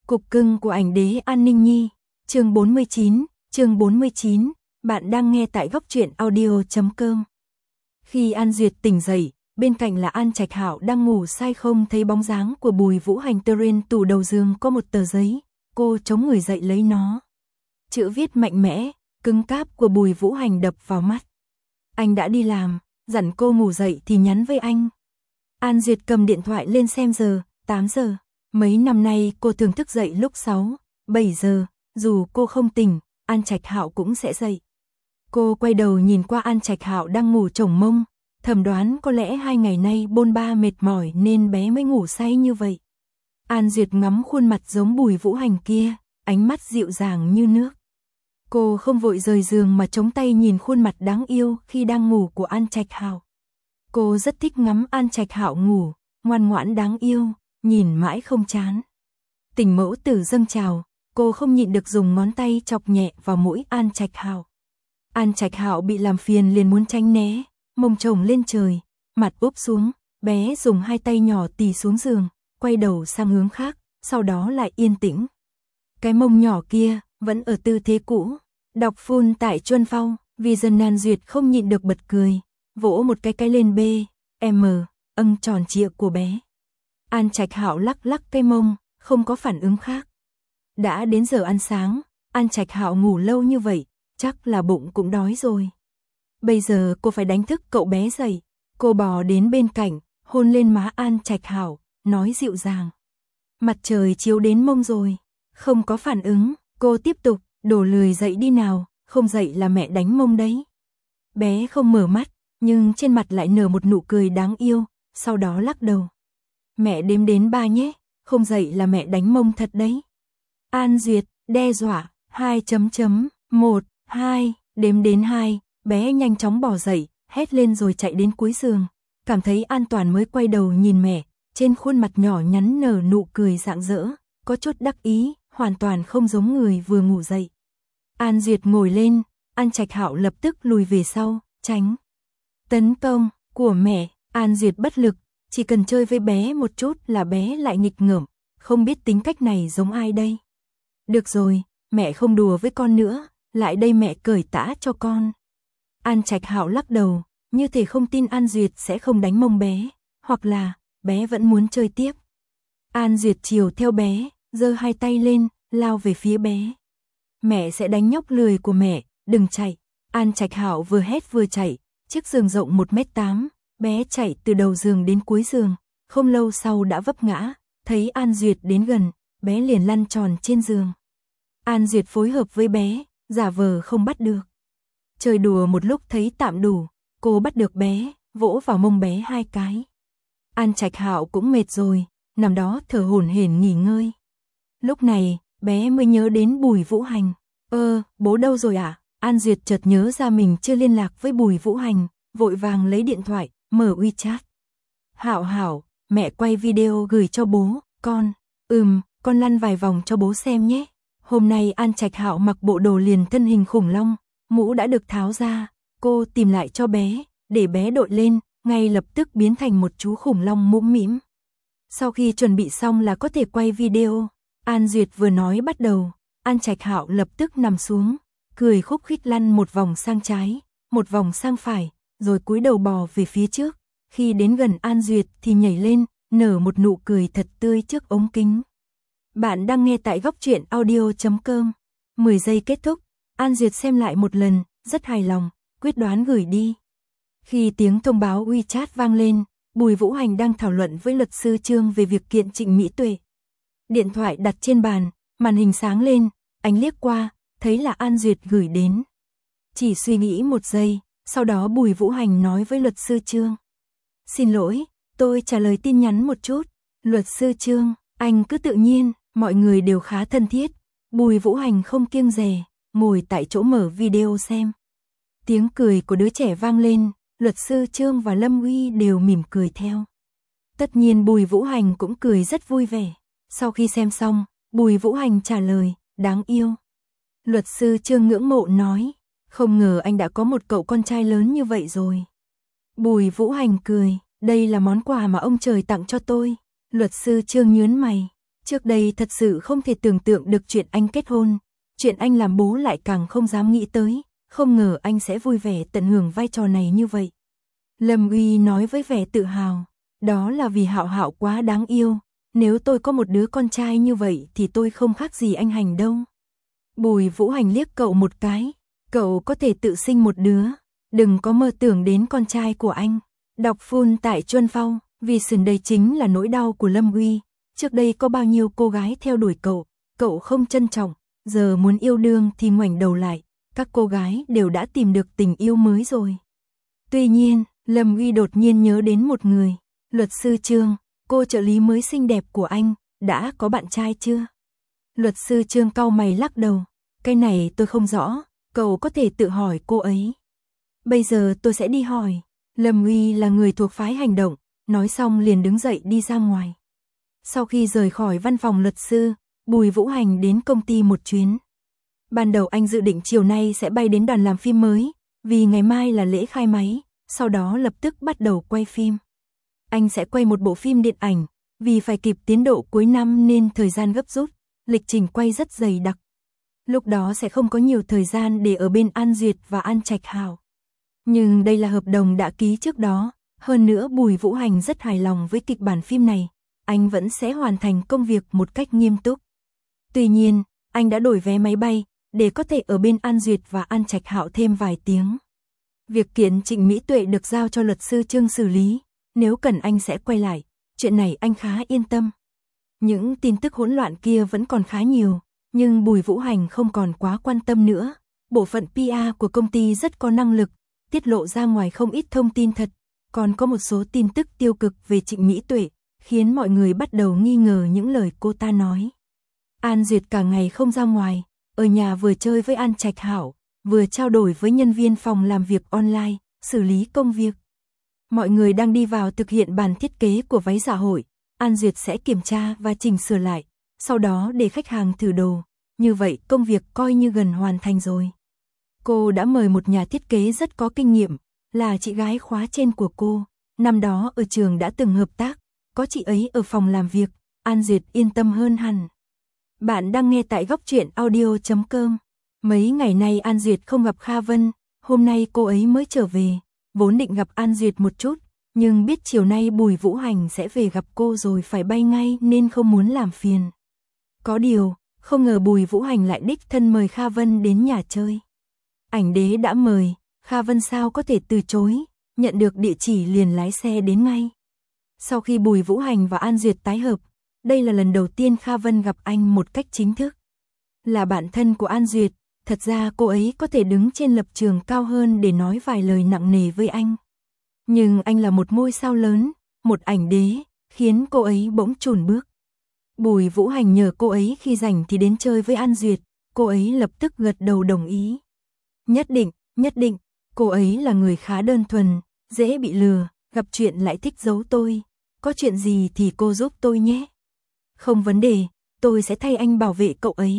Cục cưng của ảnh đế An Ninh Nhi, chương 49, bạn đang nghe tại góc truyện audio.com. Khi An Duyệt tỉnh dậy, bên cạnh là An Trạch Hạo đang ngủ say không thấy bóng dáng của Bùi Vũ Hành. Trên tủ đầu giường có một tờ giấy, cô chống người dậy lấy nó. Chữ viết mạnh mẽ, cứng cáp của Bùi Vũ Hành đập vào mắt. Anh đã đi làm, dặn cô ngủ dậy thì nhắn với anh. An Duyệt cầm điện thoại lên xem giờ, 8 giờ. Mấy năm nay cô thường thức dậy lúc 6, 7 giờ, dù cô không tỉnh, An Trạch Hạo cũng sẽ dậy. Cô quay đầu nhìn qua An Trạch Hạo đang ngủ chổng mông, thầm đoán có lẽ 2 ngày nay bôn ba mệt mỏi nên bé mới ngủ say như vậy. An Duyệt ngắm khuôn mặt giống Bùi Vũ Hành kia, ánh mắt dịu dàng như nước. Cô không vội rời giường mà chống tay nhìn khuôn mặt đáng yêu khi đang ngủ của An Trạch Hạo. Cô rất thích ngắm An Trạch Hạo ngủ, ngoan ngoãn đáng yêu, nhìn mãi không chán. Tình mẫu tử dâng trào, cô không nhịn được dùng ngón tay chọc nhẹ vào mũi An Trạch Hạo. An Trạch Hạo bị làm phiền liền muốn tránh né, mông chồng lên trời, mặt úp xuống, bé dùng 2 tay nhỏ tì xuống giường, quay đầu sang hướng khác, sau đó lại yên tĩnh. Cái mông nhỏ kia vẫn ở tư thế cũ, đọc full tại Chuân Phao, vì dần An Duyệt không nhịn được bật cười, vỗ một cái lên âng tròn trịa của bé. An Trạch Hạo lắc lắc cái mông, không có phản ứng khác. Đã đến giờ ăn sáng, An Trạch Hạo ngủ lâu như vậy, chắc là bụng cũng đói rồi. Bây giờ cô phải đánh thức cậu bé dậy. Cô bò đến bên cạnh, hôn lên má An Trạch Hạo, nói dịu dàng. Mặt trời chiếu đến mông rồi, không có phản ứng, cô tiếp tục, đổ lười dậy đi nào, không dậy là mẹ đánh mông đấy. Bé không mở mắt, nhưng trên mặt lại nở một nụ cười đáng yêu, sau đó lắc đầu. Mẹ đếm đến 3 nhé, không dậy là mẹ đánh mông thật đấy. An Duyệt, đe dọa, 1, 2, đếm đến 2, bé nhanh chóng bò dậy, hét lên rồi chạy đến cuối giường. Cảm thấy an toàn mới quay đầu nhìn mẹ, trên khuôn mặt nhỏ nhắn nở nụ cười rạng rỡ, có chút đắc ý, hoàn toàn không giống người vừa ngủ dậy. An Duyệt ngồi lên, An Trạch Hạo lập tức lùi về sau, tránh tấn công của mẹ. An Duyệt bất lực, chỉ cần chơi với bé một chút là bé lại nghịch ngợm, không biết tính cách này giống ai đây. Được rồi, mẹ không đùa với con nữa, lại đây mẹ cởi tã cho con. An Trạch Hạo lắc đầu, như thể không tin An Duyệt sẽ không đánh mông bé, hoặc là bé vẫn muốn chơi tiếp. An Duyệt chiều theo bé, giơ 2 tay lên, lao về phía bé. Mẹ sẽ đánh nhóc lười của mẹ, đừng chạy. An Trạch Hạo vừa hét vừa chạy, chiếc giường rộng 1m8, bé chạy từ đầu giường đến cuối giường, không lâu sau đã vấp ngã, thấy An Duyệt đến gần, bé liền lăn tròn trên giường. An Duyệt phối hợp với bé, giả vờ không bắt được. Chơi đùa một lúc thấy tạm đủ, cô bắt được bé, vỗ vào mông bé 2 cái. An Trạch Hạo cũng mệt rồi, nằm đó thở hổn hển nghỉ ngơi. Lúc này, bé mới nhớ đến Bùi Vũ Hành. Bố đâu rồi ạ? An Duyệt chợt nhớ ra mình chưa liên lạc với Bùi Vũ Hành, vội vàng lấy điện thoại, mở WeChat. Hạo, mẹ quay video gửi cho bố, con. Con lăn vài vòng cho bố xem nhé. Hôm nay An Trạch Hạo mặc bộ đồ liền thân hình khủng long, mũ đã được tháo ra, cô tìm lại cho bé, để bé đội lên, ngay lập tức biến thành một chú khủng long mũm mĩm. Sau khi chuẩn bị xong là có thể quay video, An Duyệt vừa nói bắt đầu, An Trạch Hạo lập tức nằm xuống, cười khúc khích lăn một vòng sang trái, một vòng sang phải, rồi cúi đầu bò về phía trước. Khi đến gần An Duyệt thì nhảy lên, nở một nụ cười thật tươi trước ống kính. Bạn đang nghe tại góc truyện audio.com. 10 giây kết thúc, An Duyệt xem lại một lần, rất hài lòng, quyết đoán gửi đi. Khi tiếng thông báo WeChat vang lên, Bùi Vũ Hành đang thảo luận với luật sư Trương về việc kiện Trịnh Mỹ Tuệ. Điện thoại đặt trên bàn, màn hình sáng lên, anh liếc qua, thấy là An Duyệt gửi đến. Chỉ suy nghĩ 1 giây, sau đó Bùi Vũ Hành nói với luật sư Trương. Xin lỗi, tôi trả lời tin nhắn một chút. Luật sư Trương, anh cứ tự nhiên, mọi người đều khá thân thiết. Bùi Vũ Hành không kiêng dè, ngồi tại chỗ mở video xem. Tiếng cười của đứa trẻ vang lên, luật sư Trương và Lâm Uy đều mỉm cười theo. Tất nhiên Bùi Vũ Hành cũng cười rất vui vẻ. Sau khi xem xong, Bùi Vũ Hành trả lời, đáng yêu. Luật sư Trương ngưỡng mộ nói, không ngờ anh đã có một cậu con trai lớn như vậy rồi. Bùi Vũ Hành cười, đây là món quà mà ông trời tặng cho tôi. Luật sư Trương nhướng mày, Trước đây thật sự không thể tưởng tượng được chuyện anh kết hôn, chuyện anh làm bố lại càng không dám nghĩ tới, không ngờ anh sẽ vui vẻ tận hưởng vai trò này như vậy. Lâm Uy nói với vẻ tự hào, đó là vì Hạo Hạo quá đáng yêu, nếu tôi có một đứa con trai như vậy thì tôi không khác gì anh Hành đâu. Bùi Vũ Hành liếc cậu một cái, cậu có thể tự sinh một đứa, đừng có mơ tưởng đến con trai của anh. Đọc full tại Chuân Phong, vì sườn đây chính là nỗi đau của Lâm Uy, trước đây có bao nhiêu cô gái theo đuổi cậu không trân trọng, giờ muốn yêu đương thì ngoảnh đầu lại, các cô gái đều đã tìm được tình yêu mới rồi. Tuy nhiên, Lâm Uy đột nhiên nhớ đến một người, luật sư Trương, cô trợ lý mới xinh đẹp của anh, đã có bạn trai chưa? Luật sư Trương cau mày lắc đầu, cái này tôi không rõ, cậu có thể tự hỏi cô ấy. Bây giờ tôi sẽ đi hỏi. Lâm Uy là người thuộc phái hành động, nói xong liền đứng dậy đi ra ngoài. Sau khi rời khỏi văn phòng luật sư, Bùi Vũ Hành đến công ty một chuyến. Ban đầu anh dự định chiều nay sẽ bay đến đoàn làm phim mới, vì ngày mai là lễ khai máy, sau đó lập tức bắt đầu quay phim. Anh sẽ quay một bộ phim điện ảnh, vì phải kịp tiến độ cuối năm nên thời gian gấp rút, lịch trình quay rất dày đặc. Lúc đó sẽ không có nhiều thời gian để ở bên An Duyệt và An Trạch Hạo. Nhưng đây là hợp đồng đã ký trước đó, hơn nữa Bùi Vũ Hành rất hài lòng với kịch bản phim này, anh vẫn sẽ hoàn thành công việc một cách nghiêm túc. Tuy nhiên, anh đã đổi vé máy bay, để có thể ở bên An Duyệt và An Trạch Hạo thêm vài tiếng. Việc kiện Trịnh Mỹ Tuệ được giao cho luật sư Trương xử lý, nếu cần anh sẽ quay lại, chuyện này anh khá yên tâm. Những tin tức hỗn loạn kia vẫn còn khá nhiều, nhưng Bùi Vũ Hành không còn quá quan tâm nữa. Bộ phận PR của công ty rất có năng lực, tiết lộ ra ngoài không ít thông tin thật, còn có một số tin tức tiêu cực về Trịnh Mỹ Tuệ, khiến mọi người bắt đầu nghi ngờ những lời cô ta nói. An Duyệt cả ngày không ra ngoài, ở nhà vừa chơi với An Trạch Hạo, vừa trao đổi với nhân viên phòng làm việc online, xử lý công việc. Mọi người đang đi vào thực hiện bản thiết kế của váy dạ hội, An Duyệt sẽ kiểm tra và chỉnh sửa lại, sau đó để khách hàng thử đồ, như vậy công việc coi như gần hoàn thành rồi. Cô đã mời một nhà thiết kế rất có kinh nghiệm, là chị gái khóa trên của cô, năm đó ở trường đã từng hợp tác, có chị ấy ở phòng làm việc, An Duyệt yên tâm hơn hẳn. Bạn đang nghe tại góc truyện audio.com. Mấy ngày nay An Duyệt không gặp Kha Vân, hôm nay cô ấy mới trở về, vốn định gặp An Duyệt một chút, nhưng biết chiều nay Bùi Vũ Hành sẽ về gặp cô rồi phải bay ngay nên không muốn làm phiền. Có điều, không ngờ Bùi Vũ Hành lại đích thân mời Kha Vân đến nhà chơi. Ảnh đế đã mời, Kha Vân sao có thể từ chối, nhận được địa chỉ liền lái xe đến ngay. Sau khi Bùi Vũ Hành và An Duyệt tái hợp, đây là lần đầu tiên Kha Vân gặp anh một cách chính thức. Là bạn thân của An Duyệt, thật ra cô ấy có thể đứng trên lập trường cao hơn để nói vài lời nặng nề với anh. Nhưng anh là một ngôi sao lớn, một ảnh đế, khiến cô ấy bỗng chùn bước. Bùi Vũ Hành nhờ cô ấy khi rảnh thì đến chơi với An Duyệt, cô ấy lập tức gật đầu đồng ý. Nhất định, cô ấy là người khá đơn thuần, dễ bị lừa, gặp chuyện lại thích giấu tôi. Có chuyện gì thì cô giúp tôi nhé. Không vấn đề, tôi sẽ thay anh bảo vệ cậu ấy.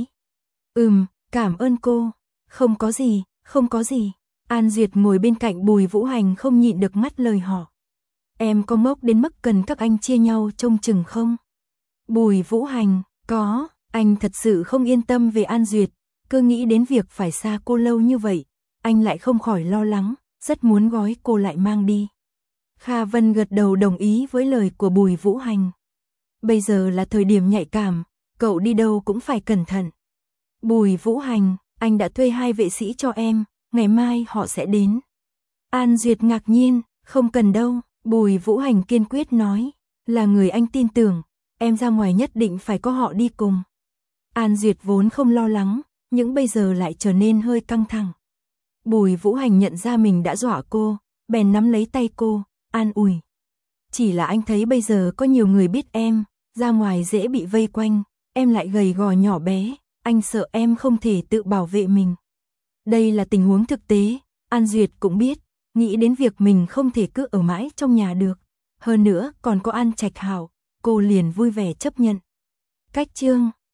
Cảm ơn cô. Không có gì. An Duyệt ngồi bên cạnh Bùi Vũ Hành không nhịn được ngắt lời họ. Em có ngốc đến mức cần các anh chia nhau trông chừng không? Bùi Vũ Hành, có, anh thật sự không yên tâm về An Duyệt, cứ nghĩ đến việc phải xa cô lâu như vậy, anh lại không khỏi lo lắng, rất muốn gói cô lại mang đi. Kha Vân gật đầu đồng ý với lời của Bùi Vũ Hành. Bây giờ là thời điểm nhạy cảm, cậu đi đâu cũng phải cẩn thận. Bùi Vũ Hành, anh đã thuê 2 vệ sĩ cho em, ngày mai họ sẽ đến. An Duyệt ngạc nhiên, không cần đâu, Bùi Vũ Hành kiên quyết nói, là người anh tin tưởng, em ra ngoài nhất định phải có họ đi cùng. An Duyệt vốn không lo lắng, nhưng bây giờ lại trở nên hơi căng thẳng. Bùi Vũ Hành nhận ra mình đã dọa cô, bèn nắm lấy tay cô, an ủi. Chỉ là anh thấy bây giờ có nhiều người biết em, ra ngoài dễ bị vây quanh, em lại gầy gò nhỏ bé, anh sợ em không thể tự bảo vệ mình. Đây là tình huống thực tế, An Duyệt cũng biết, nghĩ đến việc mình không thể cứ ở mãi trong nhà được. Hơn nữa còn có An Trạch Hạo, cô liền vui vẻ chấp nhận. Cách chương